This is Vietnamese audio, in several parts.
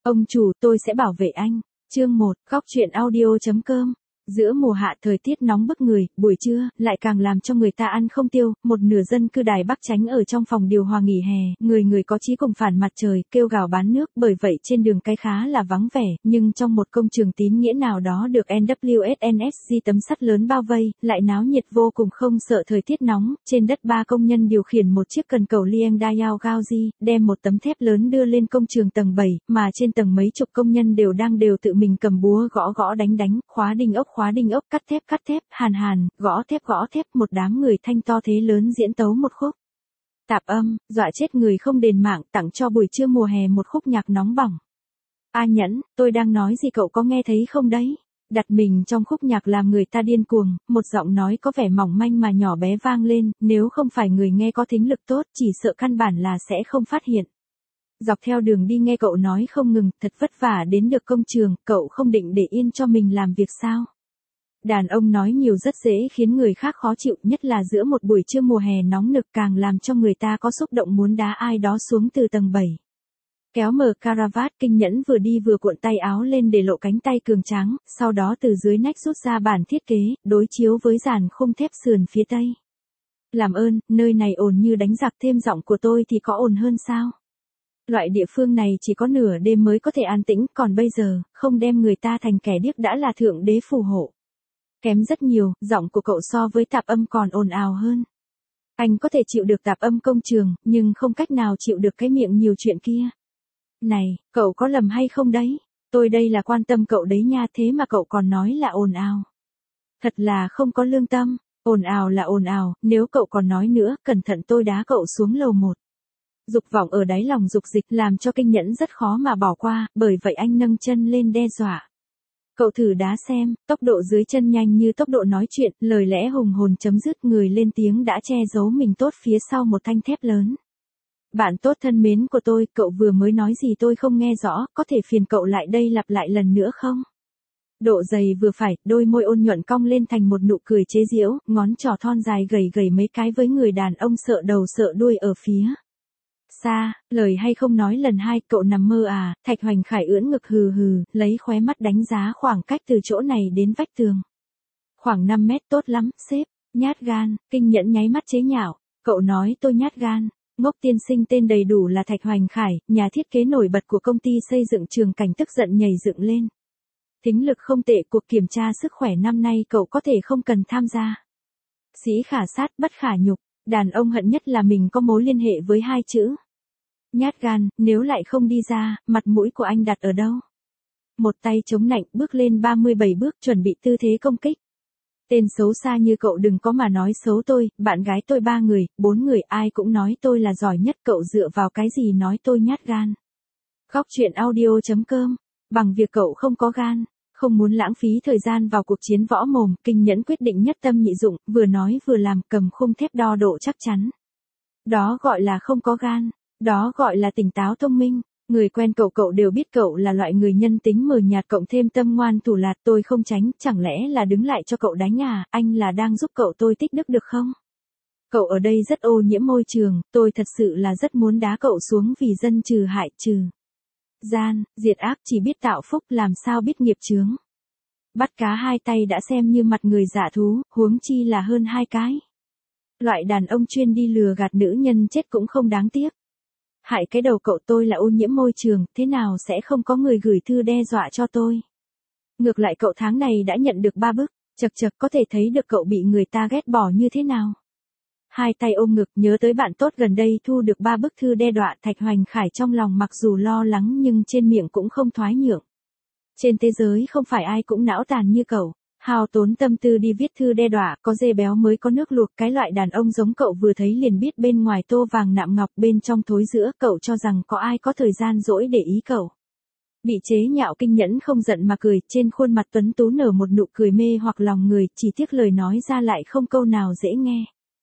Ông chủ, tôi sẽ bảo vệ anh. Chương 1, góc truyện audio.com. Giữa mùa hạ thời tiết nóng bức người, buổi trưa, lại càng làm cho người ta ăn không tiêu, một nửa dân cư Đài Bắc tránh ở trong phòng điều hòa nghỉ hè, người người có chí cùng phản mặt trời, kêu gào bán nước, bởi vậy trên đường cái khá là vắng vẻ, nhưng trong một công trường tín nghĩa nào đó được NWSNSG tấm sắt lớn bao vây, lại náo nhiệt vô cùng không sợ thời tiết nóng, trên đất ba công nhân điều khiển một chiếc cần cầu Lieng Dayao Gaozi, đem một tấm thép lớn đưa lên công trường tầng 7, mà trên tầng mấy chục công nhân đều tự mình cầm búa gõ đánh, khóa đinh ốc, cắt thép, hàn, gõ thép, một đám người thanh to thế lớn diễn tấu một khúc. Tạp âm, dọa chết người không đền mạng, tặng cho buổi trưa mùa hè một khúc nhạc nóng bỏng. A Nhẫn, tôi đang nói gì cậu có nghe thấy không đấy? Đặt mình trong khúc nhạc làm người ta điên cuồng, một giọng nói có vẻ mỏng manh mà nhỏ bé vang lên, nếu không phải người nghe có thính lực tốt, chỉ sợ căn bản là sẽ không phát hiện. Dọc theo đường đi nghe cậu nói không ngừng, thật vất vả đến được công trường, cậu không định để yên cho mình làm việc sao? Đàn ông nói nhiều rất dễ khiến người khác khó chịu, nhất là giữa một buổi trưa mùa hè nóng nực càng làm cho người ta có xúc động muốn đá ai đó xuống từ tầng 7. Kéo mở caravat, Kinh Nhẫn vừa đi vừa cuộn tay áo lên để lộ cánh tay cường tráng, sau đó từ dưới nách rút ra bản thiết kế, đối chiếu với dàn khung thép sườn phía tây. Làm ơn, nơi này ồn như đánh giặc, thêm giọng của tôi thì có ồn hơn sao? Loại địa phương này chỉ có nửa đêm mới có thể an tĩnh, còn bây giờ, không đem người ta thành kẻ điếc đã là thượng đế phù hộ. Kém rất nhiều, giọng của cậu so với tạp âm còn ồn ào hơn. Anh có thể chịu được tạp âm công trường, nhưng không cách nào chịu được cái miệng nhiều chuyện kia. Này, cậu có lầm hay không đấy? Tôi đây là quan tâm cậu đấy nha, thế mà cậu còn nói là ồn ào. Thật là không có lương tâm, ồn ào là ồn ào, nếu cậu còn nói nữa, cẩn thận tôi đá cậu xuống lầu 1. Dục vọng ở đáy lòng dục dịch làm cho Kinh Nhẫn rất khó mà bỏ qua, bởi vậy anh nâng chân lên đe dọa. Cậu thử đá xem, tốc độ dưới chân nhanh như tốc độ nói chuyện, lời lẽ hùng hồn chấm dứt, người lên tiếng đã che giấu mình tốt phía sau một thanh thép lớn. Bạn tốt thân mến của tôi, cậu vừa mới nói gì tôi không nghe rõ, có thể phiền cậu lại đây lặp lại lần nữa không? Độ dày vừa phải, đôi môi ôn nhuận cong lên thành một nụ cười chế giễu, ngón trỏ thon dài gầy mấy cái với người đàn ông sợ đầu sợ đuôi ở phía xa, lời hay không nói lần hai, cậu nằm mơ à? Thạch Hoành Khải ưỡn ngực hừ, lấy khóe mắt đánh giá khoảng cách từ chỗ này đến vách tường. Khoảng 5 mét, tốt lắm, sếp. Nhát gan. Kinh Nhẫn nháy mắt chế nhạo, cậu nói tôi nhát gan. Ngốc tiên sinh tên đầy đủ là Thạch Hoành Khải, nhà thiết kế nổi bật của công ty xây dựng Trường Cảnh, tức giận nhảy dựng lên. Thính lực không tệ, cuộc kiểm tra sức khỏe năm nay cậu có thể không cần tham gia. Sĩ khả sát, bất khả nhục. Đàn ông hận nhất là mình có mối liên hệ với hai chữ nhát gan, nếu lại không đi ra, mặt mũi của anh đặt ở đâu? Một tay chống nạnh, bước lên 37 bước, chuẩn bị tư thế công kích. Tên xấu xa như cậu đừng có mà nói xấu tôi, bạn gái tôi 3 người, 4 người ai cũng nói tôi là giỏi nhất, cậu dựa vào cái gì nói tôi nhát gan? Góc truyện audio.com, bằng việc cậu không có gan. Không muốn lãng phí thời gian vào cuộc chiến võ mồm, Kinh Nhẫn quyết định nhất tâm nhị dụng, vừa nói vừa làm, cầm khung thép đo độ chắc chắn. Đó gọi là không có gan, đó gọi là tỉnh táo thông minh. Người quen cậu đều biết cậu là loại người nhân tính mờ nhạt cộng thêm tâm ngoan thủ lạt, tôi không tránh, chẳng lẽ là đứng lại cho cậu đánh à? Anh là đang giúp cậu tôi tích đức được không? Cậu ở đây rất ô nhiễm môi trường, tôi thật sự là rất muốn đá cậu xuống vì dân trừ hại trừ gian, diệt ác, chỉ biết tạo phúc làm sao biết nghiệp chướng. Bắt cá hai tay đã xem như mặt người dạ thú, huống chi là hơn hai cái. Loại đàn ông chuyên đi lừa gạt nữ nhân chết cũng không đáng tiếc. Hại cái đầu cậu, tôi là ô nhiễm môi trường, thế nào sẽ không có người gửi thư đe dọa cho tôi. Ngược lại cậu tháng này đã nhận được 3 bức, chật có thể thấy được cậu bị người ta ghét bỏ như thế nào. Hai tay ôm ngực, nhớ tới bạn tốt gần đây thu được 3 bức thư đe dọa, Thạch Hoành Khải trong lòng mặc dù lo lắng nhưng trên miệng cũng không thoái nhượng. Trên thế giới không phải ai cũng não tàn như cậu, hao tốn tâm tư đi viết thư đe dọa, có dê béo mới có nước luộc, cái loại đàn ông giống cậu vừa thấy liền biết bên ngoài tô vàng nạm ngọc bên trong thối rữa, cậu cho rằng có ai có thời gian dỗi để ý cậu. Bị chế nhạo, Kinh Nhẫn không giận mà cười, trên khuôn mặt tuấn tú nở một nụ cười mê hoặc lòng người, chỉ tiếc lời nói ra lại không câu nào dễ nghe.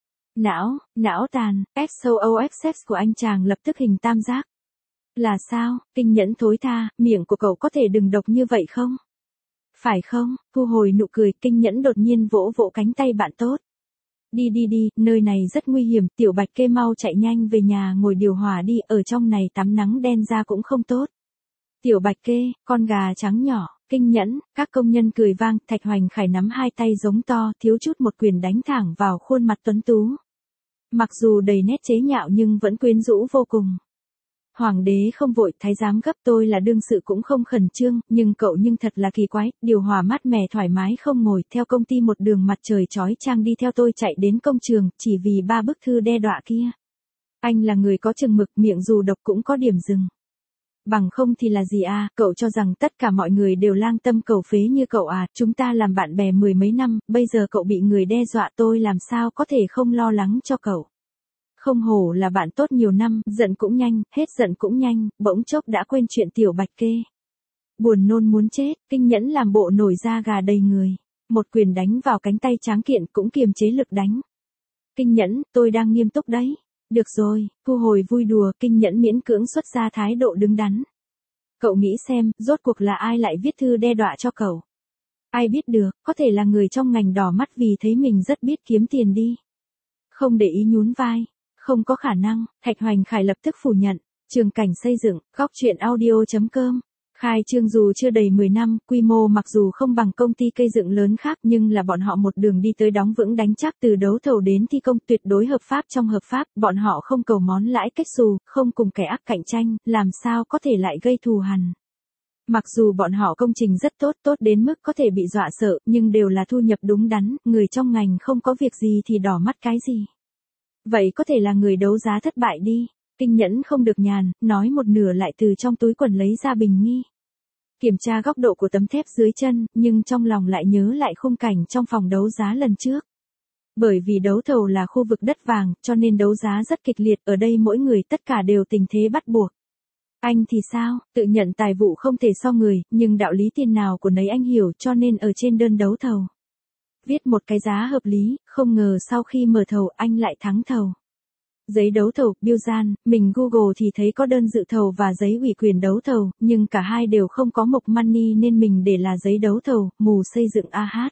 Não tàn, XOXX của anh chàng lập tức hình tam giác. Là sao? Kinh Nhẫn thối tha, miệng của cậu có thể đừng độc như vậy không? Phải không? Thu hồi nụ cười, Kinh Nhẫn đột nhiên vỗ cánh tay bạn tốt. Đi, nơi này rất nguy hiểm, Tiểu Bạch Kê mau chạy nhanh về nhà ngồi điều hòa đi, ở trong này tắm nắng đen ra cũng không tốt. Tiểu Bạch Kê, con gà trắng nhỏ, Kinh Nhẫn, các công nhân cười vang, Thạch Hoành Khải nắm hai tay giống to, thiếu chút một quyền đánh thẳng vào khuôn mặt tuấn tú. Mặc dù đầy nét chế nhạo nhưng vẫn quyến rũ vô cùng. Hoàng đế không vội, thái giám gấp, tôi là đương sự cũng không khẩn trương, nhưng cậu nhưng thật là kỳ quái, điều hòa mát mẻ thoải mái không ngồi, theo công ty một đường mặt trời chói chang đi theo tôi chạy đến công trường, chỉ vì 3 bức thư đe dọa kia. Anh là người có chừng mực, miệng dù độc cũng có điểm dừng. Bằng không thì là gì à, cậu cho rằng tất cả mọi người đều lang tâm cầu phế như cậu à, chúng ta làm bạn bè 10 mấy năm, bây giờ cậu bị người đe dọa, tôi làm sao có thể không lo lắng cho cậu. Không hổ là bạn tốt nhiều năm, giận cũng nhanh, hết giận cũng nhanh, bỗng chốc đã quên chuyện Tiểu Bạch Kê. Buồn nôn muốn chết, Kinh Nhẫn làm bộ nổi da gà đầy người. Một quyền đánh vào cánh tay tráng kiện cũng kiềm chế lực đánh. Kinh Nhẫn, tôi đang nghiêm túc đấy. Được rồi, thu hồi vui đùa, Kinh Nhẫn miễn cưỡng xuất ra thái độ đứng đắn. Cậu nghĩ xem, rốt cuộc là ai lại viết thư đe dọa cho cậu? Ai biết được, có thể là người trong ngành đỏ mắt vì thấy mình rất biết kiếm tiền đi. Không để ý nhún vai. Không có khả năng, Thạch Hoành Khải lập tức phủ nhận. Trường Cảnh xây dựng, góc truyện audio.com. Khai trương dù chưa đầy 10 năm, quy mô mặc dù không bằng công ty cây dựng lớn khác nhưng là bọn họ một đường đi tới đóng vững đánh chắc, từ đấu thầu đến thi công tuyệt đối hợp pháp trong hợp pháp, bọn họ không cầu món lãi kết xù, không cùng kẻ ác cạnh tranh, làm sao có thể lại gây thù hằn. Mặc dù bọn họ công trình rất tốt, tốt đến mức có thể bị dọa sợ, nhưng đều là thu nhập đúng đắn, người trong ngành không có việc gì thì đỏ mắt cái gì. Vậy có thể là người đấu giá thất bại đi. Kinh Nhẫn không được nhàn, nói một nửa lại từ trong túi quần lấy ra bình nghi. Kiểm tra góc độ của tấm thép dưới chân, nhưng trong lòng lại nhớ lại khung cảnh trong phòng đấu giá lần trước. Bởi vì đấu thầu là khu vực đất vàng, cho nên đấu giá rất kịch liệt, ở đây mỗi người tất cả đều tình thế bắt buộc. Anh thì sao, tự nhận tài vụ không thể so người, nhưng đạo lý tiền nào của nấy anh hiểu, cho nên ở trên đơn đấu thầu. Viết một cái giá hợp lý, không ngờ sau khi mở thầu anh lại thắng thầu. Giấy đấu thầu, biêu gian, mình Google thì thấy có đơn dự thầu và giấy ủy quyền đấu thầu, nhưng cả hai đều không có mộc money nên mình để là giấy đấu thầu, mù xây dựng AH.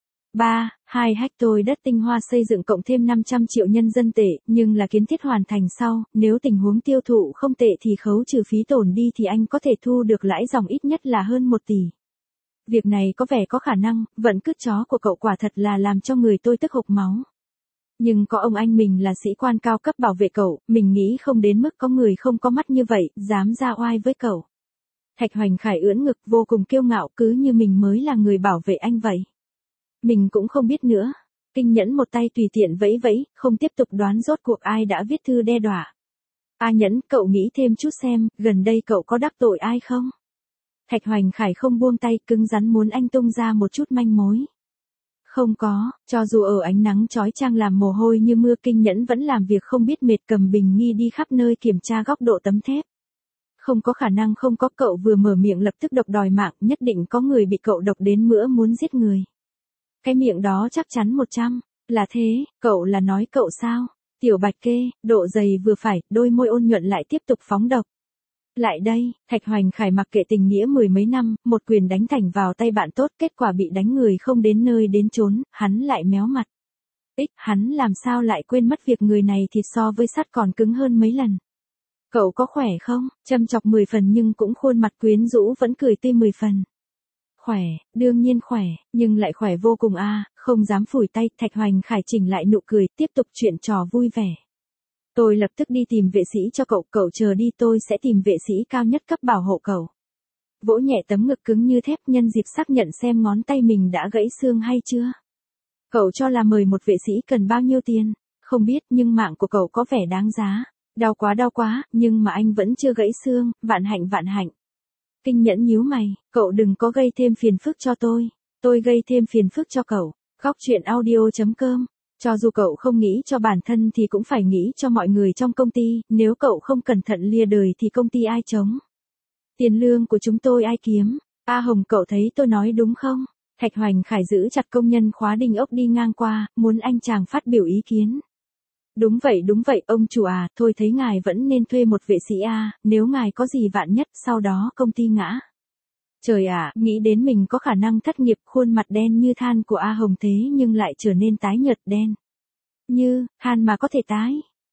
3. 2 hectare đất tinh hoa xây dựng cộng thêm 500 triệu nhân dân tệ, nhưng là kiến thiết hoàn thành sau, nếu tình huống tiêu thụ không tệ thì khấu trừ phí tổn đi thì anh có thể thu được lãi dòng ít nhất là hơn 1 tỷ. Việc này có vẻ có khả năng, vận cứt chó của cậu quả thật là làm cho người tôi tức hộc máu. Nhưng có ông anh mình là sĩ quan cao cấp bảo vệ cậu, mình nghĩ không đến mức có người không có mắt như vậy, dám ra oai với cậu. Thạch Hoành Khải ưỡn ngực vô cùng kiêu ngạo, cứ như mình mới là người bảo vệ anh vậy. Mình cũng không biết nữa. Kinh Nhẫn một tay tùy tiện vẫy vẫy, không tiếp tục đoán rốt cuộc ai đã viết thư đe dọa. A Nhẫn, cậu nghĩ thêm chút xem, gần đây cậu có đắc tội ai không? Thạch Hoành Khải không buông tay, cứng rắn muốn anh tung ra một chút manh mối. Không có, cho dù ở ánh nắng chói chang làm mồ hôi như mưa, Kinh Nhẫn vẫn làm việc không biết mệt, cầm bình nghi đi khắp nơi kiểm tra góc độ tấm thép. Không có khả năng không có, cậu vừa mở miệng lập tức độc đòi mạng, nhất định có người bị cậu độc đến mỡ muốn giết người. Cái miệng đó chắc chắn 100, là thế, cậu là nói cậu sao? Tiểu Bạch Kê, độ dày vừa phải, đôi môi ôn nhuận lại tiếp tục phóng độc. Lại đây, Thạch Hoành Khải mặc kệ tình nghĩa 10 mấy năm, một quyền đánh thành vào tay bạn tốt, kết quả bị đánh người không đến nơi đến chốn, hắn lại méo mặt. Hắn làm sao lại quên mất việc người này thịt so với sắt còn cứng hơn mấy lần. Cậu có khỏe không? Châm chọc 10 phần nhưng cũng khuôn mặt quyến rũ vẫn cười tươi 10 phần. Khỏe, đương nhiên khỏe, nhưng lại khỏe vô cùng a, không dám phủi tay. Thạch Hoành Khải chỉnh lại nụ cười, tiếp tục chuyện trò vui vẻ. Tôi lập tức đi tìm vệ sĩ cho cậu, cậu chờ đi, tôi sẽ tìm vệ sĩ cao nhất cấp bảo hộ cậu. Vỗ nhẹ tấm ngực cứng như thép, nhân dịp xác nhận xem ngón tay mình đã gãy xương hay chưa. Cậu cho là mời một vệ sĩ cần bao nhiêu tiền? Không biết, nhưng mạng của cậu có vẻ đáng giá. Đau quá, nhưng mà anh vẫn chưa gãy xương, vạn hạnh. Kinh Nhẫn nhíu mày, cậu đừng có gây thêm phiền phức cho tôi gây thêm phiền phức cho cậu. Góc truyện audio.com. Cho dù cậu không nghĩ cho bản thân thì cũng phải nghĩ cho mọi người trong công ty, nếu cậu không cẩn thận lìa đời thì công ty ai chống? Tiền lương của chúng tôi ai kiếm? A Hồng, cậu thấy tôi nói đúng không? Thạch Hoành Khải giữ chặt công nhân khóa đinh ốc đi ngang qua, muốn anh chàng phát biểu ý kiến. Đúng vậy, ông chủ à, thôi thấy ngài vẫn nên thuê một vệ sĩ a, nếu ngài có gì vạn nhất sau đó công ty ngã. Trời ạ, nghĩ đến mình có khả năng thất nghiệp, khuôn mặt đen như than của A Hồng thế nhưng lại trở nên tái nhợt đen. Như, than mà có thể tái.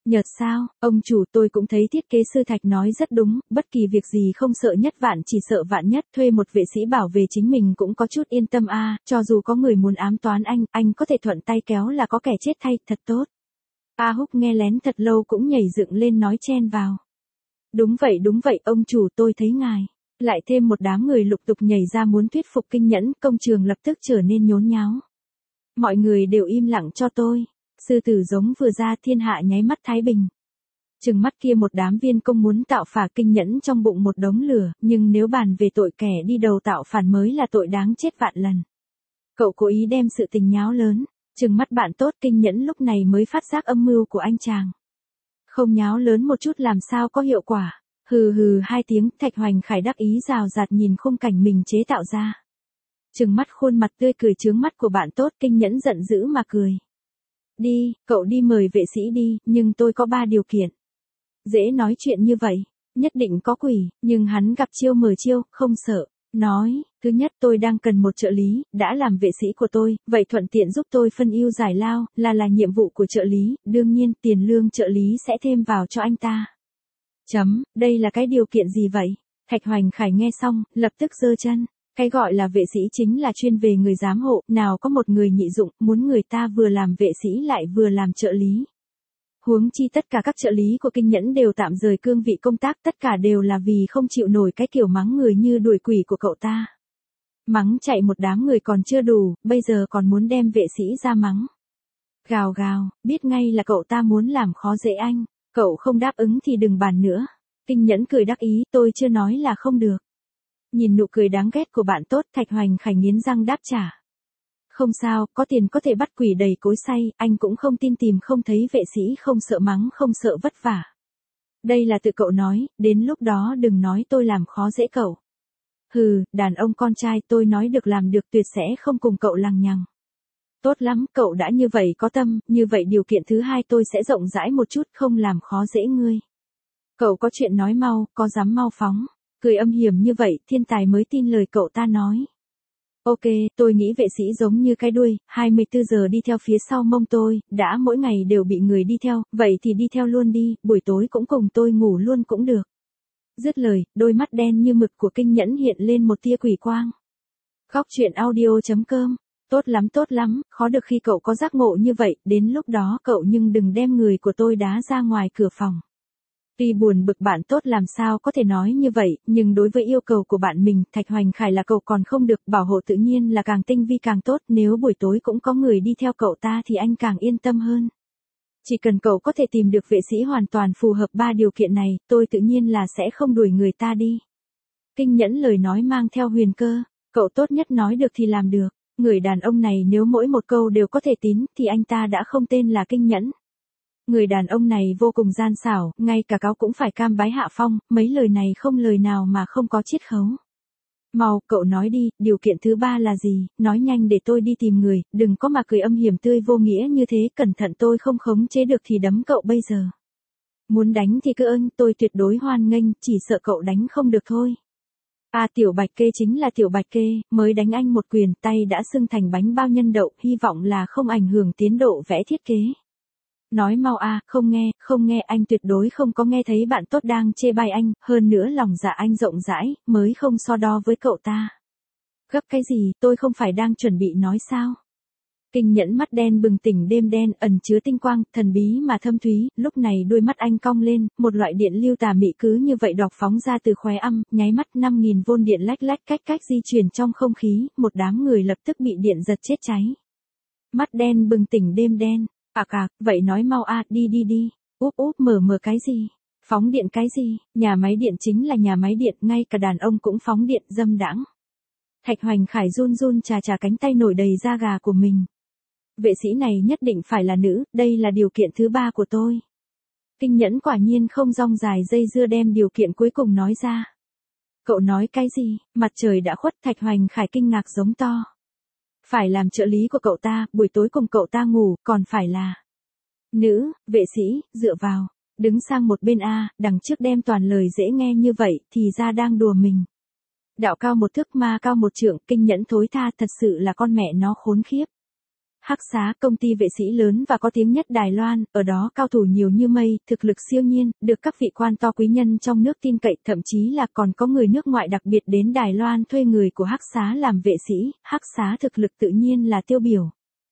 Nhợt sao, ông chủ, tôi cũng thấy thiết kế sư Thạch nói rất đúng, bất kỳ việc gì không sợ nhất vạn chỉ sợ vạn nhất, thuê một vệ sĩ bảo vệ chính mình cũng có chút yên tâm a, cho dù có người muốn ám toán anh có thể thuận tay kéo là có kẻ chết thay, thật tốt. A Húc nghe lén thật lâu cũng nhảy dựng lên nói chen vào. Đúng vậy, ông chủ, tôi thấy ngài. Lại thêm một đám người lục tục nhảy ra muốn thuyết phục Kinh Nhẫn, công trường lập tức trở nên nhốn nháo. Mọi người đều im lặng cho tôi. Sư tử giống vừa ra, thiên hạ nháy mắt thái bình. Trừng mắt kia một đám viên công muốn tạo phả, Kinh Nhẫn trong bụng một đống lửa, nhưng nếu bàn về tội kẻ đi đầu tạo phản mới là tội đáng chết vạn lần. Cậu cố ý đem sự tình nháo lớn, trừng mắt bạn tốt, Kinh Nhẫn lúc này mới phát giác âm mưu của anh chàng. Không nháo lớn một chút làm sao có hiệu quả. Hừ hừ hai tiếng, Thạch Hoành Khải đắc ý rào rạt nhìn khung cảnh mình chế tạo ra. Trừng mắt khuôn mặt tươi cười chướng mắt của bạn tốt, Kinh Nhẫn giận dữ mà cười. Đi, cậu đi mời vệ sĩ đi, nhưng tôi có 3 điều kiện. Dễ nói chuyện như vậy, nhất định có quỷ, nhưng hắn gặp chiêu mở chiêu, không sợ. Nói, thứ nhất, tôi đang cần một trợ lý, đã làm vệ sĩ của tôi, vậy thuận tiện giúp tôi phân ưu giải lao, là nhiệm vụ của trợ lý, đương nhiên tiền lương trợ lý sẽ thêm vào cho anh ta. Đây là cái điều kiện gì vậy? Thạch Hoành Khải nghe xong, lập tức giơ chân. Cái gọi là vệ sĩ chính là chuyên về người giám hộ, nào có một người nhị dụng, muốn người ta vừa làm vệ sĩ lại vừa làm trợ lý. Huống chi tất cả các trợ lý của Kinh Nhẫn đều tạm rời cương vị công tác, tất cả đều là vì không chịu nổi cái kiểu mắng người như đuổi quỷ của cậu ta. Mắng chạy một đám người còn chưa đủ, bây giờ còn muốn đem vệ sĩ ra mắng. Gào gào, biết ngay là cậu ta muốn làm khó dễ anh, cậu không đáp ứng thì đừng bàn nữa. Kinh Nhẫn cười đắc ý, tôi chưa nói là không được. Nhìn nụ cười đáng ghét của bạn tốt, Thạch Hoành Khải nghiến răng đáp trả. Không sao, có tiền có thể bắt quỷ đầy cối xay, anh cũng không tin tìm không thấy vệ sĩ không sợ mắng không sợ vất vả. Đây là tự cậu nói, đến lúc đó đừng nói tôi làm khó dễ cậu. Hừ, đàn ông con trai, tôi nói được làm được, tuyệt sẽ không cùng cậu lằng nhằng. Tốt lắm, cậu đã như vậy có tâm, như vậy điều kiện thứ hai tôi sẽ rộng rãi một chút, không làm khó dễ ngươi. Cậu có chuyện nói mau, có dám mau phóng. Cười âm hiểm như vậy, thiên tài mới tin lời cậu ta nói. Ok, tôi nghĩ vệ sĩ giống như cái đuôi, 24 giờ đi theo phía sau mông tôi, đã mỗi ngày đều bị người đi theo, vậy thì đi theo luôn đi, buổi tối cũng cùng tôi ngủ luôn cũng được. Dứt lời, đôi mắt đen như mực của Kinh Nhẫn hiện lên một tia quỷ quang. Khóc chuyện audio.com, tốt lắm, khó được khi cậu có giác ngộ như vậy, đến lúc đó cậu nhưng đừng đem người của tôi đá ra ngoài cửa phòng. Tuy buồn bực bạn tốt làm sao có thể nói như vậy, nhưng đối với yêu cầu của bạn mình, Thạch Hoành Khải là cậu còn không được, bảo hộ tự nhiên là càng tinh vi càng tốt, nếu buổi tối cũng có người đi theo cậu ta thì anh càng yên tâm hơn. Chỉ cần cậu có thể tìm được vệ sĩ hoàn toàn phù hợp 3 điều kiện này, tôi tự nhiên là sẽ không đuổi người ta đi. Kinh Nhẫn lời nói mang theo huyền cơ, cậu tốt nhất nói được thì làm được, người đàn ông này nếu mỗi một câu đều có thể tín, thì anh ta đã không tên là Kinh Nhẫn. Người đàn ông này vô cùng gian xảo, ngay cả cáo cũng phải cam bái hạ phong, mấy lời này không lời nào mà không có chiết khấu. Mau, cậu nói đi, điều kiện thứ 3 là gì, nói nhanh để tôi đi tìm người, đừng có mà cười âm hiểm tươi vô nghĩa như thế, cẩn thận tôi không khống chế được thì đấm cậu bây giờ. Muốn đánh thì cứ ơn, tôi tuyệt đối hoan nghênh, chỉ sợ cậu đánh không được thôi. Tiểu Bạch Kê chính là Tiểu Bạch Kê, mới đánh anh một quyền, tay đã sưng thành bánh bao nhân đậu, hy vọng là không ảnh hưởng tiến độ vẽ thiết kế. Nói mau không nghe, anh tuyệt đối không có nghe thấy bạn tốt đang chê bai anh, hơn nữa lòng dạ anh rộng rãi, mới không so đo với cậu ta. Gấp cái gì, tôi không phải đang chuẩn bị nói sao? Kinh Nhẫn mắt đen bừng tỉnh đêm đen, ẩn chứa tinh quang, thần bí mà thâm thúy, lúc này đôi mắt anh cong lên, một loại điện lưu tà mị cứ như vậy đọc phóng ra từ khóe âm, nháy mắt 5.000 vôn điện lách lách cách di chuyển trong không khí, một đám người lập tức bị điện giật chết cháy. Mắt đen bừng tỉnh đêm đen. Vậy nói mau đi. Úp mở cái gì? Phóng điện cái gì? Nhà máy điện chính là nhà máy điện, ngay cả đàn ông cũng phóng điện, dâm đãng. Thạch Hoành Khải run chà cánh tay nổi đầy da gà của mình. Vệ sĩ này nhất định phải là nữ, đây là điều kiện thứ 3 của tôi. Kinh Nhẫn quả nhiên không rong dài dây dưa đem điều kiện cuối cùng nói ra. Cậu nói cái gì? Mặt trời đã khuất, Thạch Hoành Khải kinh ngạc giống to. Phải làm trợ lý của cậu ta, buổi tối cùng cậu ta ngủ, còn phải là nữ, vệ sĩ, dựa vào, đứng sang một bên đằng trước đem toàn lời dễ nghe như vậy, thì ra đang đùa mình. Đạo cao 1 thước ma cao 1 trượng, Kinh Nhẫn thối tha, thật sự là con mẹ nó khốn khiếp. Hắc Xá, công ty vệ sĩ lớn và có tiếng nhất Đài Loan, ở đó cao thủ nhiều như mây, thực lực siêu nhiên, được các vị quan to quý nhân trong nước tin cậy, thậm chí là còn có người nước ngoài đặc biệt đến Đài Loan thuê người của Hắc Xá làm vệ sĩ, Hắc Xá thực lực tự nhiên là tiêu biểu.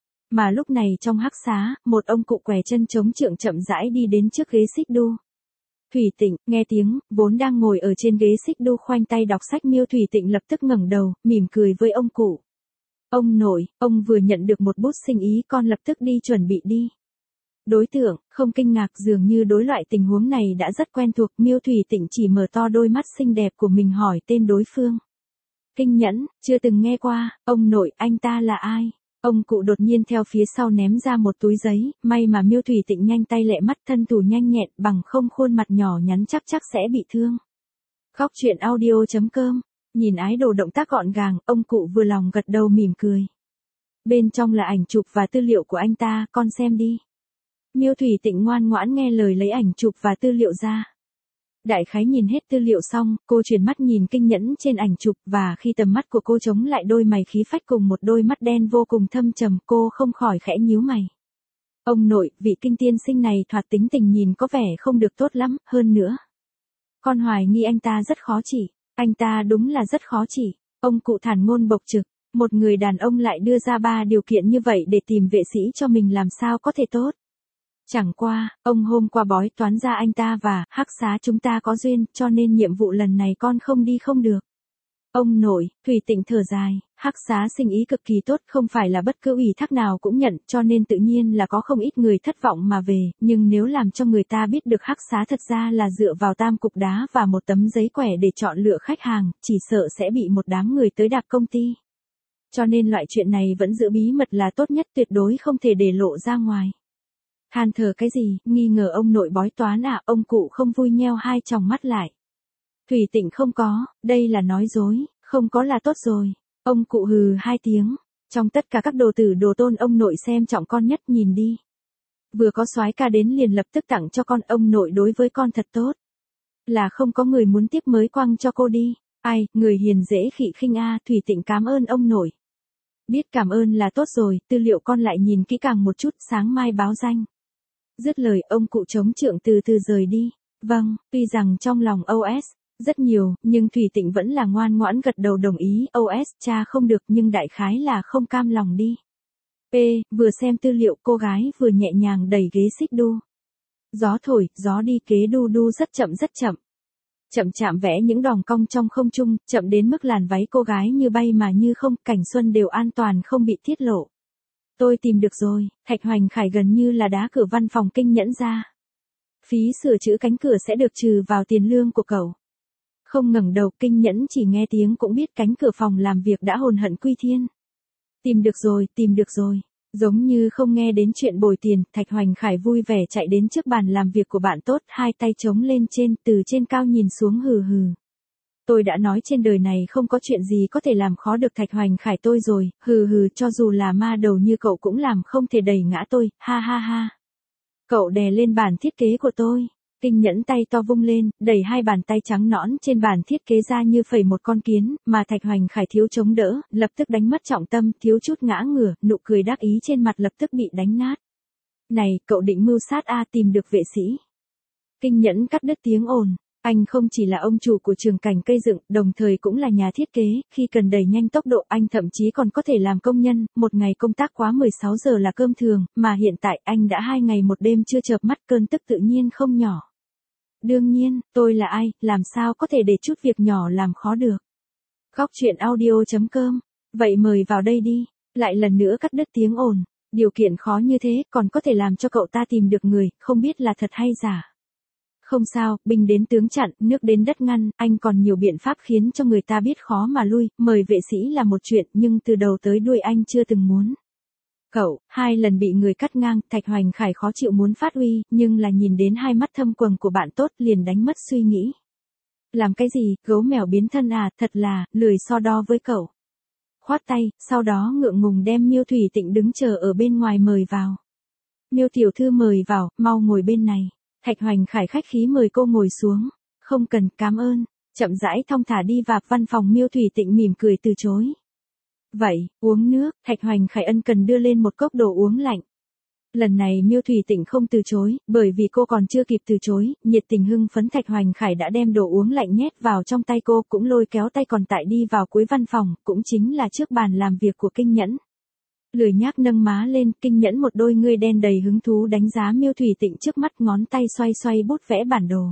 Mà lúc này trong Hắc Xá, một ông cụ què chân chống trượng chậm rãi đi đến trước ghế xích đu. Thủy Tịnh, nghe tiếng, vốn đang ngồi ở trên ghế xích đu khoanh tay đọc sách Miêu Thủy Tịnh lập tức ngẩng đầu, mỉm cười với ông cụ. Ông nội, ông vừa nhận được một bút sinh ý, con lập tức đi chuẩn bị đi. Đối tượng, không kinh ngạc, dường như đối loại tình huống này đã rất quen thuộc. Miêu Thủy Tịnh chỉ mở to đôi mắt xinh đẹp của mình hỏi tên đối phương. Kinh Nhẫn, chưa từng nghe qua. Ông nội, anh ta là ai? Ông cụ đột nhiên theo phía sau ném ra một túi giấy, may mà Miêu Thủy Tịnh nhanh tay lẹ mắt, thân thủ nhanh nhẹn, bằng không khuôn mặt nhỏ nhắn chắc sẽ bị thương. Góc truyện audio.com. Nhìn ái đồ động tác gọn gàng, ông cụ vừa lòng gật đầu mỉm cười. Bên trong là ảnh chụp và tư liệu của anh ta, con xem đi. Miêu Thủy Tịnh ngoan ngoãn nghe lời lấy ảnh chụp và tư liệu ra. Đại khái nhìn hết tư liệu xong, cô chuyển mắt nhìn Kinh Nhẫn trên ảnh chụp, và khi tầm mắt của cô chống lại đôi mày khí phách cùng một đôi mắt đen vô cùng thâm trầm, cô không khỏi khẽ nhíu mày. Ông nội, vị Kinh tiên sinh này thoạt tính tình nhìn có vẻ không được tốt lắm, hơn nữa. Con hoài nghi anh ta rất khó chỉ. Anh ta đúng là rất khó chỉ. Ông cụ thản ngôn bộc trực, một người đàn ông lại đưa ra 3 điều kiện như vậy để tìm vệ sĩ cho mình làm sao có thể tốt. Chẳng qua, ông hôm qua bói toán ra anh ta và Hắc Xá chúng ta có duyên, cho nên nhiệm vụ lần này con không đi không được. Ông nội, Thủy Tịnh thở dài, Hắc Xá sinh ý cực kỳ tốt, không phải là bất cứ ủy thác nào cũng nhận, cho nên tự nhiên là có không ít người thất vọng mà về, nhưng nếu làm cho người ta biết được Hắc Xá thật ra là dựa vào 3 cục đá và một tấm giấy quẻ để chọn lựa khách hàng, chỉ sợ sẽ bị một đám người tới đạp công ty. Cho nên loại chuyện này vẫn giữ bí mật là tốt nhất, tuyệt đối không thể để lộ ra ngoài. Than thở cái gì, nghi ngờ ông nội bói toán à? Ông cụ không vui nheo hai tròng mắt lại. Thủy Tịnh không có, đây là nói dối, không có là tốt rồi. Ông cụ hừ 2 tiếng, trong tất cả các đồ tử đồ tôn ông nội xem trọng con nhất, nhìn đi. Vừa có soái ca đến liền lập tức tặng cho con, ông nội đối với con thật tốt. Là không có người muốn tiếp mới quăng cho cô đi. Ai, người hiền dễ khị khinh a. Thủy Tịnh cảm ơn ông nội. Biết cảm ơn là tốt rồi, tư liệu con lại nhìn kỹ càng một chút, sáng mai báo danh. Dứt lời, ông cụ chống trượng từ từ rời đi. Vâng, tuy rằng trong lòng OS rất nhiều, nhưng Thủy Tịnh vẫn là ngoan ngoãn gật đầu đồng ý. OS cha không được, nhưng đại khái là không cam lòng đi. P, vừa xem tư liệu, cô gái vừa nhẹ nhàng đẩy ghế xích đu. Gió thổi, gió đi, ghế đu đu rất chậm rất chậm. Chậm chạm vẽ những đòn cong trong không trung, chậm đến mức làn váy cô gái như bay mà như không, cảnh xuân đều an toàn không bị tiết lộ. Tôi tìm được rồi, Thạch Hoành Khải gần như là đá cửa văn phòng Kinh Nhẫn ra. Phí sửa chữa cánh cửa sẽ được trừ vào tiền lương của cậu. Không ngẩng đầu, Kinh Nhẫn chỉ nghe tiếng cũng biết cánh cửa phòng làm việc đã hồn hận quy thiên. Tìm được rồi, tìm được rồi. Giống như không nghe đến chuyện bồi tiền, Thạch Hoành Khải vui vẻ chạy đến trước bàn làm việc của bạn tốt, 2 tay chống lên trên, từ trên cao nhìn xuống hừ hừ. Tôi đã nói trên đời này không có chuyện gì có thể làm khó được Thạch Hoành Khải tôi rồi, hừ hừ, cho dù là ma đầu như cậu cũng làm không thể đẩy ngã tôi, ha ha ha. Cậu đè lên bản thiết kế của tôi. Kinh Nhẫn tay to vung lên, đẩy 2 bàn tay trắng nõn trên bàn thiết kế ra như phẩy một con kiến, mà Thạch Hoành Khải thiếu chống đỡ, lập tức đánh mất trọng tâm, thiếu chút ngã ngửa, nụ cười đắc ý trên mặt lập tức bị đánh nát. Này, cậu định mưu sát a, tìm được vệ sĩ. Kinh Nhẫn cắt đứt tiếng ồn. Anh không chỉ là ông chủ của trường cảnh cây dựng, đồng thời cũng là nhà thiết kế, khi cần đẩy nhanh tốc độ anh thậm chí còn có thể làm công nhân, một ngày công tác quá 16 giờ là cơm thường, mà hiện tại anh đã 2 ngày một đêm chưa chợp mắt, cơn tức tự nhiên không nhỏ. Đương nhiên, tôi là ai, làm sao có thể để chút việc nhỏ làm khó được. Góc truyện audio.com, vậy mời vào đây đi, lại lần nữa cắt đứt tiếng ồn, điều kiện khó như thế, còn có thể làm cho cậu ta tìm được người, không biết là thật hay giả. Không sao, binh đến tướng chặn, nước đến đất ngăn, anh còn nhiều biện pháp khiến cho người ta biết khó mà lui, mời vệ sĩ là một chuyện, nhưng từ đầu tới đuôi anh chưa từng muốn. Cậu, 2 lần bị người cắt ngang, Thạch Hoành Khải khó chịu muốn phát uy, nhưng là nhìn đến 2 mắt thâm quầng của bạn tốt liền đánh mất suy nghĩ. Làm cái gì, gấu mèo biến thân à, thật là, lười so đo với cậu. Khoát tay, sau đó ngượng ngùng đem Miêu Thủy Tịnh đứng chờ ở bên ngoài mời vào. Miêu tiểu thư mời vào, mau ngồi bên này. Thạch Hoành Khải khách khí mời cô ngồi xuống. Không cần, cảm ơn. Chậm rãi thong thả đi vào văn phòng. Miêu Thủy Tịnh mỉm cười từ chối. Vậy, uống nước, Thạch Hoành Khải ân cần đưa lên một cốc đồ uống lạnh. Lần này Miêu Thủy Tịnh không từ chối, bởi vì cô còn chưa kịp từ chối, nhiệt tình hưng phấn Thạch Hoành Khải đã đem đồ uống lạnh nhét vào trong tay cô, cũng lôi kéo tay còn tại đi vào cuối văn phòng, cũng chính là trước bàn làm việc của Kinh Nhẫn. Lười nhác nâng má lên, Kinh Nhẫn một đôi ngươi đen đầy hứng thú đánh giá Miêu Thủy Tịnh trước mắt, ngón tay xoay xoay bút vẽ bản đồ.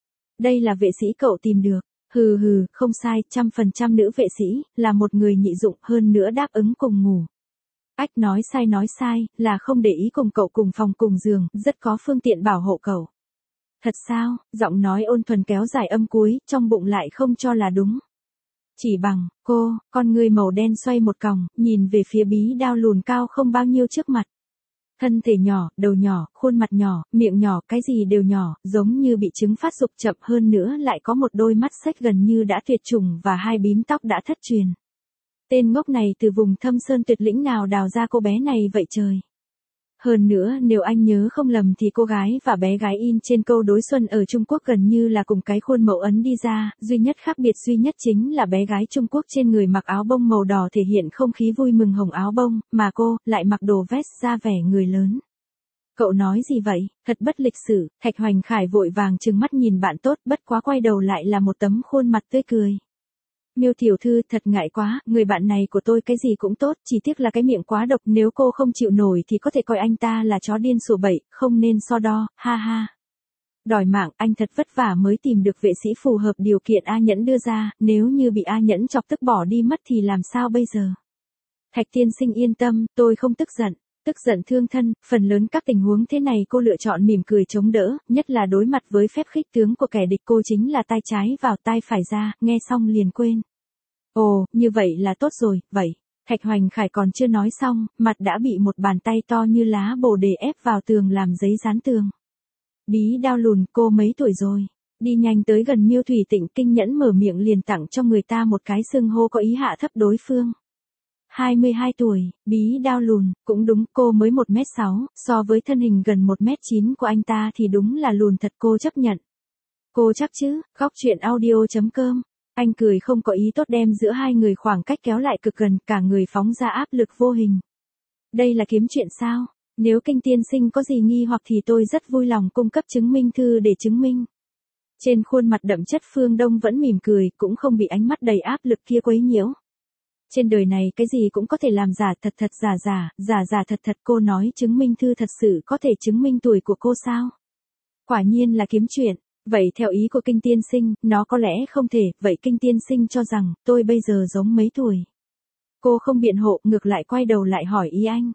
Đây là vệ sĩ cậu tìm được. Hừ hừ, không sai, 100% nữ vệ sĩ, là một người nhị dụng, hơn nữa đáp ứng cùng ngủ. Ách nói sai, là không để ý cùng cậu cùng phòng cùng giường, rất có phương tiện bảo hộ cậu. Thật sao, giọng nói ôn thuần kéo dài âm cuối, trong bụng lại không cho là đúng. Chỉ bằng, cô, con người màu đen xoay một còng, nhìn về phía bí đao lùn cao không bao nhiêu trước mặt. Thân thể nhỏ, đầu nhỏ, khuôn mặt nhỏ, miệng nhỏ, cái gì đều nhỏ, giống như bị chứng phát dục chậm, hơn nữa lại có một đôi mắt xếch gần như đã tuyệt chủng và hai bím tóc đã thất truyền. Tên ngốc này từ vùng thâm sơn tuyệt lĩnh nào đào ra cô bé này vậy trời. Hơn nữa nếu anh nhớ không lầm thì cô gái và bé gái in trên câu đối xuân ở Trung Quốc gần như là cùng cái khuôn mẫu ấn đi ra, duy nhất khác biệt duy nhất chính là bé gái Trung Quốc trên người mặc áo bông màu đỏ thể hiện không khí vui mừng hồng áo bông, mà cô lại mặc đồ vest da vẻ người lớn. Cậu nói gì vậy, thật bất lịch sự, Thạch Hoành Khải vội vàng trừng mắt nhìn bạn tốt, bất quá quay đầu lại là một tấm khuôn mặt tươi cười. Miêu tiểu thư, thật ngại quá, người bạn này của tôi cái gì cũng tốt, chỉ tiếc là cái miệng quá độc, nếu cô không chịu nổi thì có thể coi anh ta là chó điên sủa bậy, không nên so đo, ha ha. Đòi mạng, anh thật vất vả mới tìm được vệ sĩ phù hợp điều kiện A Nhẫn đưa ra, nếu như bị A Nhẫn chọc tức bỏ đi mất thì làm sao bây giờ? Thạch tiên sinh yên tâm, tôi không tức giận. Tức giận thương thân, phần lớn các tình huống thế này cô lựa chọn mỉm cười chống đỡ, nhất là đối mặt với phép khích tướng của kẻ địch cô chính là tay trái vào tay phải ra, nghe xong liền quên. Ồ, như vậy là tốt rồi, vậy. Thạch Hoành Khải còn chưa nói xong, mặt đã bị một bàn tay to như lá bồ đề ép vào tường làm giấy dán tường. Bí đao lùn, cô mấy tuổi rồi? Đi nhanh tới gần Miêu Thủy Tịnh, Kinh Nhẫn mở miệng liền tặng cho người ta một cái xưng hô có ý hạ thấp đối phương. 22 tuổi, bí đao lùn, cũng đúng, cô mới 1m6, so với thân hình gần 1m9 của anh ta thì đúng là lùn thật, cô chấp nhận. Cô chắc chứ, góc chuyện audio.com. Anh cười không có ý tốt đem giữa hai người khoảng cách kéo lại cực gần, cả người phóng ra áp lực vô hình. Đây là kiếm chuyện sao? Nếu Kinh tiên sinh có gì nghi hoặc thì tôi rất vui lòng cung cấp chứng minh thư để chứng minh. Trên khuôn mặt đậm chất Phương Đông vẫn mỉm cười, cũng không bị ánh mắt đầy áp lực kia quấy nhiễu. Trên đời này cái gì cũng có thể làm giả thật thật giả thật thật, cô nói chứng minh thư thật sự có thể chứng minh tuổi của cô sao? Quả nhiên là kiếm chuyện, vậy theo ý của Kinh tiên sinh, nó có lẽ không thể, vậy Kinh tiên sinh cho rằng, tôi bây giờ giống mấy tuổi? Cô không biện hộ, ngược lại quay đầu lại hỏi ý anh.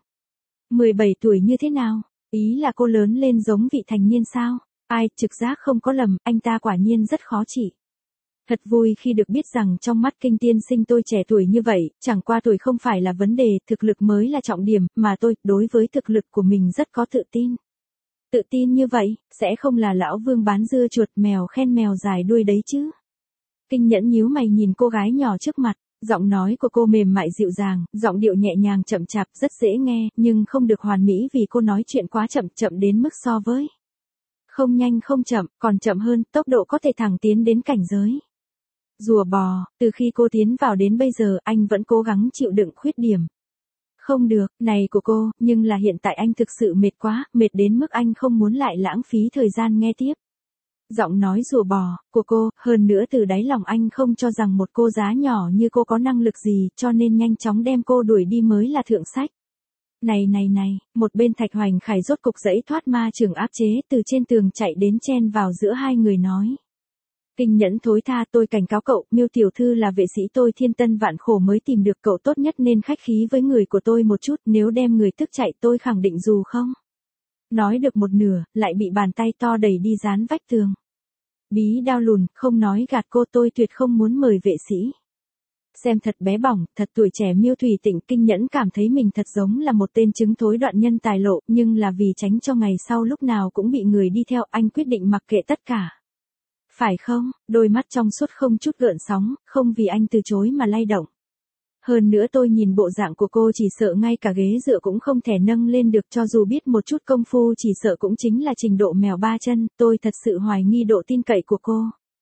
17 tuổi như thế nào? Ý là cô lớn lên giống vị thành niên sao? Ai, trực giác không có lầm, anh ta quả nhiên rất khó trị. Thật vui khi được biết rằng trong mắt Kinh tiên sinh tôi trẻ tuổi như vậy, chẳng qua tuổi không phải là vấn đề, thực lực mới là trọng điểm, mà tôi, đối với thực lực của mình rất có tự tin. Tự tin như vậy, sẽ không là lão Vương bán dưa chuột mèo khen mèo dài đuôi đấy chứ. Kinh Nhẫn nhíu mày nhìn cô gái nhỏ trước mặt, giọng nói của cô mềm mại dịu dàng, giọng điệu nhẹ nhàng chậm chạp rất dễ nghe, nhưng không được hoàn mỹ vì cô nói chuyện quá chậm đến mức so với. Không nhanh không chậm, còn chậm hơn, tốc độ có thể thẳng tiến đến cảnh giới. Rùa bò, từ khi cô tiến vào đến bây giờ anh vẫn cố gắng chịu đựng khuyết điểm. Không được, này của cô, nhưng là hiện tại anh thực sự mệt quá, mệt đến mức anh không muốn lại lãng phí thời gian nghe tiếp. Giọng nói rùa bò, của cô, hơn nữa từ đáy lòng anh không cho rằng một cô giá nhỏ như cô có năng lực gì, cho nên nhanh chóng đem cô đuổi đi mới là thượng sách. Này, một bên Thạch Hoành Khải rốt cục giãy thoát ma trường áp chế, từ trên tường chạy đến chen vào giữa hai người nói. Kinh Nhẫn thối tha, tôi cảnh cáo cậu, Miêu tiểu thư là vệ sĩ tôi thiên tân vạn khổ mới tìm được cậu, tốt nhất nên khách khí với người của tôi một chút, nếu đem người tức chạy tôi khẳng định dù không. Nói được một nửa, lại bị bàn tay to đẩy đi dán vách tường. Bí đao lùn, không nói gạt cô, tôi tuyệt không muốn mời vệ sĩ. Xem thật bé bỏng, thật tuổi trẻ Miêu Thủy Tịnh, Kinh Nhẫn cảm thấy mình thật giống là một tên trứng thối đoạn nhân tài lộ, nhưng là vì tránh cho ngày sau lúc nào cũng bị người đi theo, anh quyết định mặc kệ tất cả. Phải không? Đôi mắt trong suốt không chút gợn sóng, không vì anh từ chối mà lay động. Hơn nữa tôi nhìn bộ dạng của cô chỉ sợ ngay cả ghế dựa cũng không thể nâng lên được, cho dù biết một chút công phu chỉ sợ cũng chính là trình độ mèo ba chân, tôi thật sự hoài nghi độ tin cậy của cô.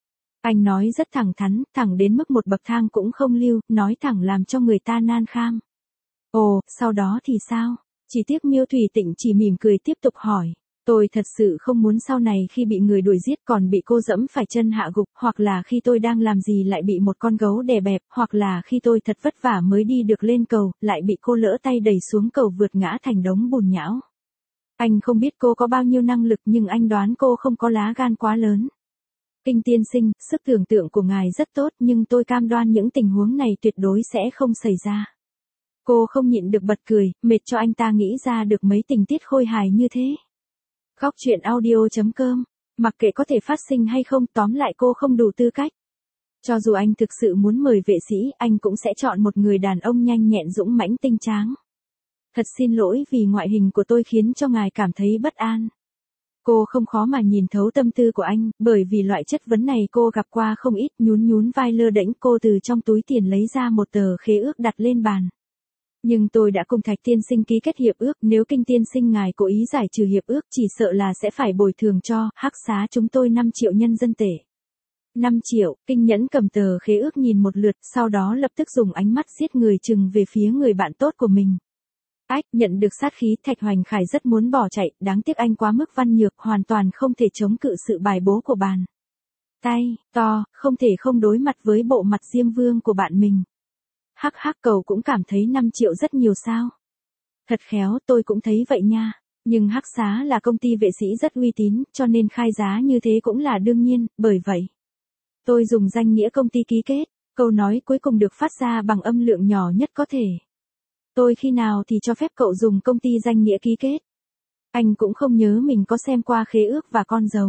Anh nói rất thẳng thắn, thẳng đến mức một bậc thang cũng không lưu, nói thẳng làm cho người ta nan kham. Ồ, sau đó thì sao? Chỉ tiếc Miêu Thủy Tịnh chỉ mỉm cười tiếp tục hỏi. Tôi thật sự không muốn sau này khi bị người đuổi giết còn bị cô dẫm phải chân hạ gục, hoặc là khi tôi đang làm gì lại bị một con gấu đè bẹp, hoặc là khi tôi thật vất vả mới đi được lên cầu, lại bị cô lỡ tay đẩy xuống cầu vượt ngã thành đống bùn nhão. Anh không biết cô có bao nhiêu năng lực nhưng anh đoán cô không có lá gan quá lớn. Kinh tiên sinh, sức tưởng tượng của ngài rất tốt nhưng tôi cam đoan những tình huống này tuyệt đối sẽ không xảy ra. Cô không nhịn được bật cười, mệt cho anh ta nghĩ ra được mấy tình tiết khôi hài như thế. Góc truyện audio.com, mặc kệ có thể phát sinh hay không, tóm lại cô không đủ tư cách. Cho dù anh thực sự muốn mời vệ sĩ, anh cũng sẽ chọn một người đàn ông nhanh nhẹn dũng mãnh tinh tráng. Thật xin lỗi vì ngoại hình của tôi khiến cho ngài cảm thấy bất an. Cô không khó mà nhìn thấu tâm tư của anh, bởi vì loại chất vấn này cô gặp qua không ít. Nhún vai lơ đễnh, cô từ trong túi tiền lấy ra một tờ khế ước đặt lên bàn. Nhưng tôi đã cùng Thạch tiên sinh ký kết hiệp ước, nếu Kinh tiên sinh ngài cố ý giải trừ hiệp ước chỉ sợ là sẽ phải bồi thường cho Hắc Xá chúng tôi 5 triệu nhân dân tệ. 5 triệu, Kinh Nhẫn cầm tờ khế ước nhìn một lượt, sau đó lập tức dùng ánh mắt giết người chừng về phía người bạn tốt của mình. Ách, nhận được sát khí, Thạch Hoành Khải rất muốn bỏ chạy, đáng tiếc anh quá mức văn nhược, hoàn toàn không thể chống cự sự bài bố của bàn tay to, không thể không đối mặt với bộ mặt Diêm Vương của bạn mình. Hắc hắc, cậu cũng cảm thấy 5 triệu rất nhiều sao? Thật khéo, tôi cũng thấy vậy nha. Nhưng Hắc Xá là công ty vệ sĩ rất uy tín, cho nên khai giá như thế cũng là đương nhiên, bởi vậy tôi dùng danh nghĩa công ty ký kết. Câu nói cuối cùng được phát ra bằng âm lượng nhỏ nhất có thể. Tôi khi nào thì cho phép cậu dùng công ty danh nghĩa ký kết? Anh cũng không nhớ mình có xem qua khế ước và con dấu.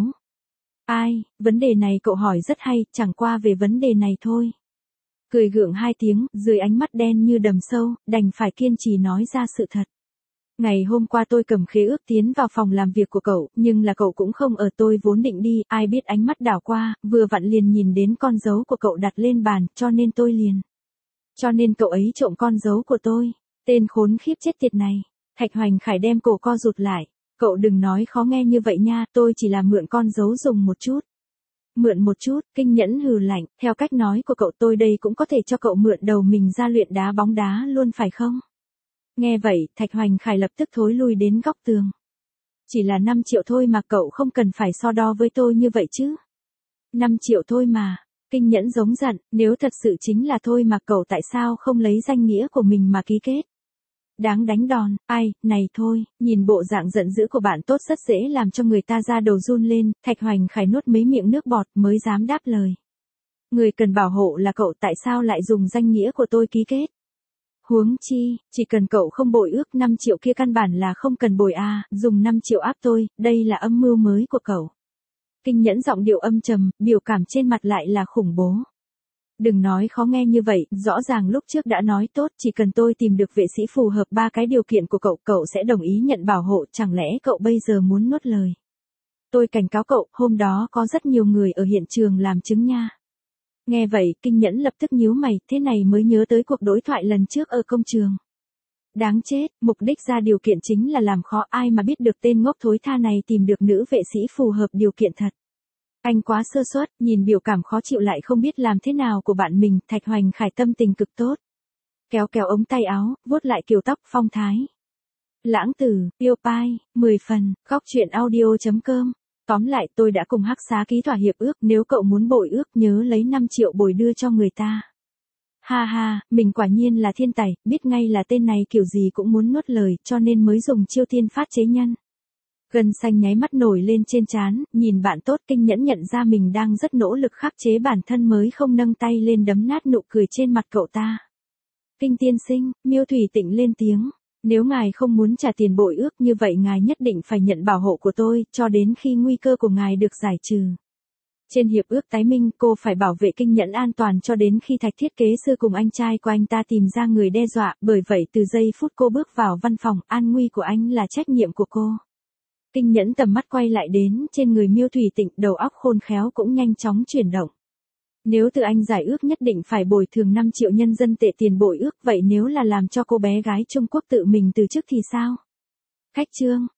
Ai, vấn đề này cậu hỏi rất hay, chẳng qua về vấn đề này thôi. Cười gượng 2 tiếng, dưới ánh mắt đen như đầm sâu, đành phải kiên trì nói ra sự thật. Ngày hôm qua tôi cầm khế ước tiến vào phòng làm việc của cậu, nhưng là cậu cũng không ở, tôi vốn định đi, ai biết ánh mắt đảo qua, vừa vặn liền nhìn đến con dấu của cậu đặt lên bàn, cho nên cậu ấy trộm con dấu của tôi. Tên khốn khiếp chết tiệt này. Thạch Hoành Khải đem cổ co rụt lại. Cậu đừng nói khó nghe như vậy nha, tôi chỉ là mượn con dấu dùng một chút. Mượn một chút, Kinh Nhẫn hừ lạnh, theo cách nói của cậu tôi đây cũng có thể cho cậu mượn đầu mình ra luyện đá bóng đá luôn phải không? Nghe vậy, Thạch Hoành Khải lập tức thối lui đến góc tường. Chỉ là 5 triệu thôi mà cậu không cần phải so đo với tôi như vậy chứ. 5 triệu thôi mà. Kinh Nhẫn giống giận, nếu thật sự chính là thôi mà cậu tại sao không lấy danh nghĩa của mình mà ký kết? Đáng đánh đòn, ai, này thôi, nhìn bộ dạng giận dữ của bạn tốt rất dễ làm cho người ta da đầu run lên, Thạch Hoành Khải nuốt mấy miệng nước bọt mới dám đáp lời. Người cần bảo hộ là cậu, tại sao lại dùng danh nghĩa của tôi ký kết? Huống chi, chỉ cần cậu không bội ước 5 triệu kia căn bản là không cần bồi à, dùng 5 triệu áp tôi, đây là âm mưu mới của cậu. Kinh Nhẫn giọng điệu âm trầm, biểu cảm trên mặt lại là khủng bố. Đừng nói khó nghe như vậy, rõ ràng lúc trước đã nói tốt, chỉ cần tôi tìm được vệ sĩ phù hợp 3 cái điều kiện của cậu, cậu sẽ đồng ý nhận bảo hộ, chẳng lẽ cậu bây giờ muốn nuốt lời? Tôi cảnh cáo cậu, hôm đó có rất nhiều người ở hiện trường làm chứng nha. Nghe vậy, Kinh Nhẫn lập tức nhíu mày, thế này mới nhớ tới cuộc đối thoại lần trước ở công trường. Đáng chết, mục đích ra điều kiện chính là làm khó, ai mà biết được tên ngốc thối tha này tìm được nữ vệ sĩ phù hợp điều kiện thật. Anh quá sơ suất, nhìn biểu cảm khó chịu lại không biết làm thế nào của bạn mình, Thạch Hoành Khải tâm tình cực tốt. Kéo ống tay áo, vuốt lại kiểu tóc phong thái. Lãng tử, yêu pai, 10 phần, góc truyện audio.com. Tóm lại tôi đã cùng Hắc Xá ký thỏa hiệp ước, nếu cậu muốn bồi ước nhớ lấy 5 triệu bồi đưa cho người ta. Ha ha, mình quả nhiên là thiên tài, biết ngay là tên này kiểu gì cũng muốn nuốt lời, cho nên mới dùng chiêu tiên phát chế nhân. Gân xanh nháy mắt nổi lên trên trán, nhìn bạn tốt. Kinh Nhẫn nhận ra mình đang rất nỗ lực khắc chế bản thân mới không nâng tay lên đấm nát nụ cười trên mặt cậu ta. Kinh tiên sinh, Miêu Thủy Tịnh lên tiếng. Nếu ngài không muốn trả tiền bội ước như vậy ngài nhất định phải nhận bảo hộ của tôi, cho đến khi nguy cơ của ngài được giải trừ. Trên hiệp ước tái minh, cô phải bảo vệ Kinh Nhẫn an toàn cho đến khi Thạch thiết kế sư cùng anh trai của anh ta tìm ra người đe dọa, bởi vậy từ giây phút cô bước vào văn phòng, an nguy của anh là trách nhiệm của cô. Kinh Nhẫn tầm mắt quay lại đến trên người Miêu Thủy Tịnh, đầu óc khôn khéo cũng nhanh chóng chuyển động. Nếu từ anh giải ước nhất định phải bồi thường 5 triệu nhân dân tệ tiền bội ước, vậy nếu là làm cho cô bé gái Trung Quốc tự mình từ chức thì sao? Khách trương,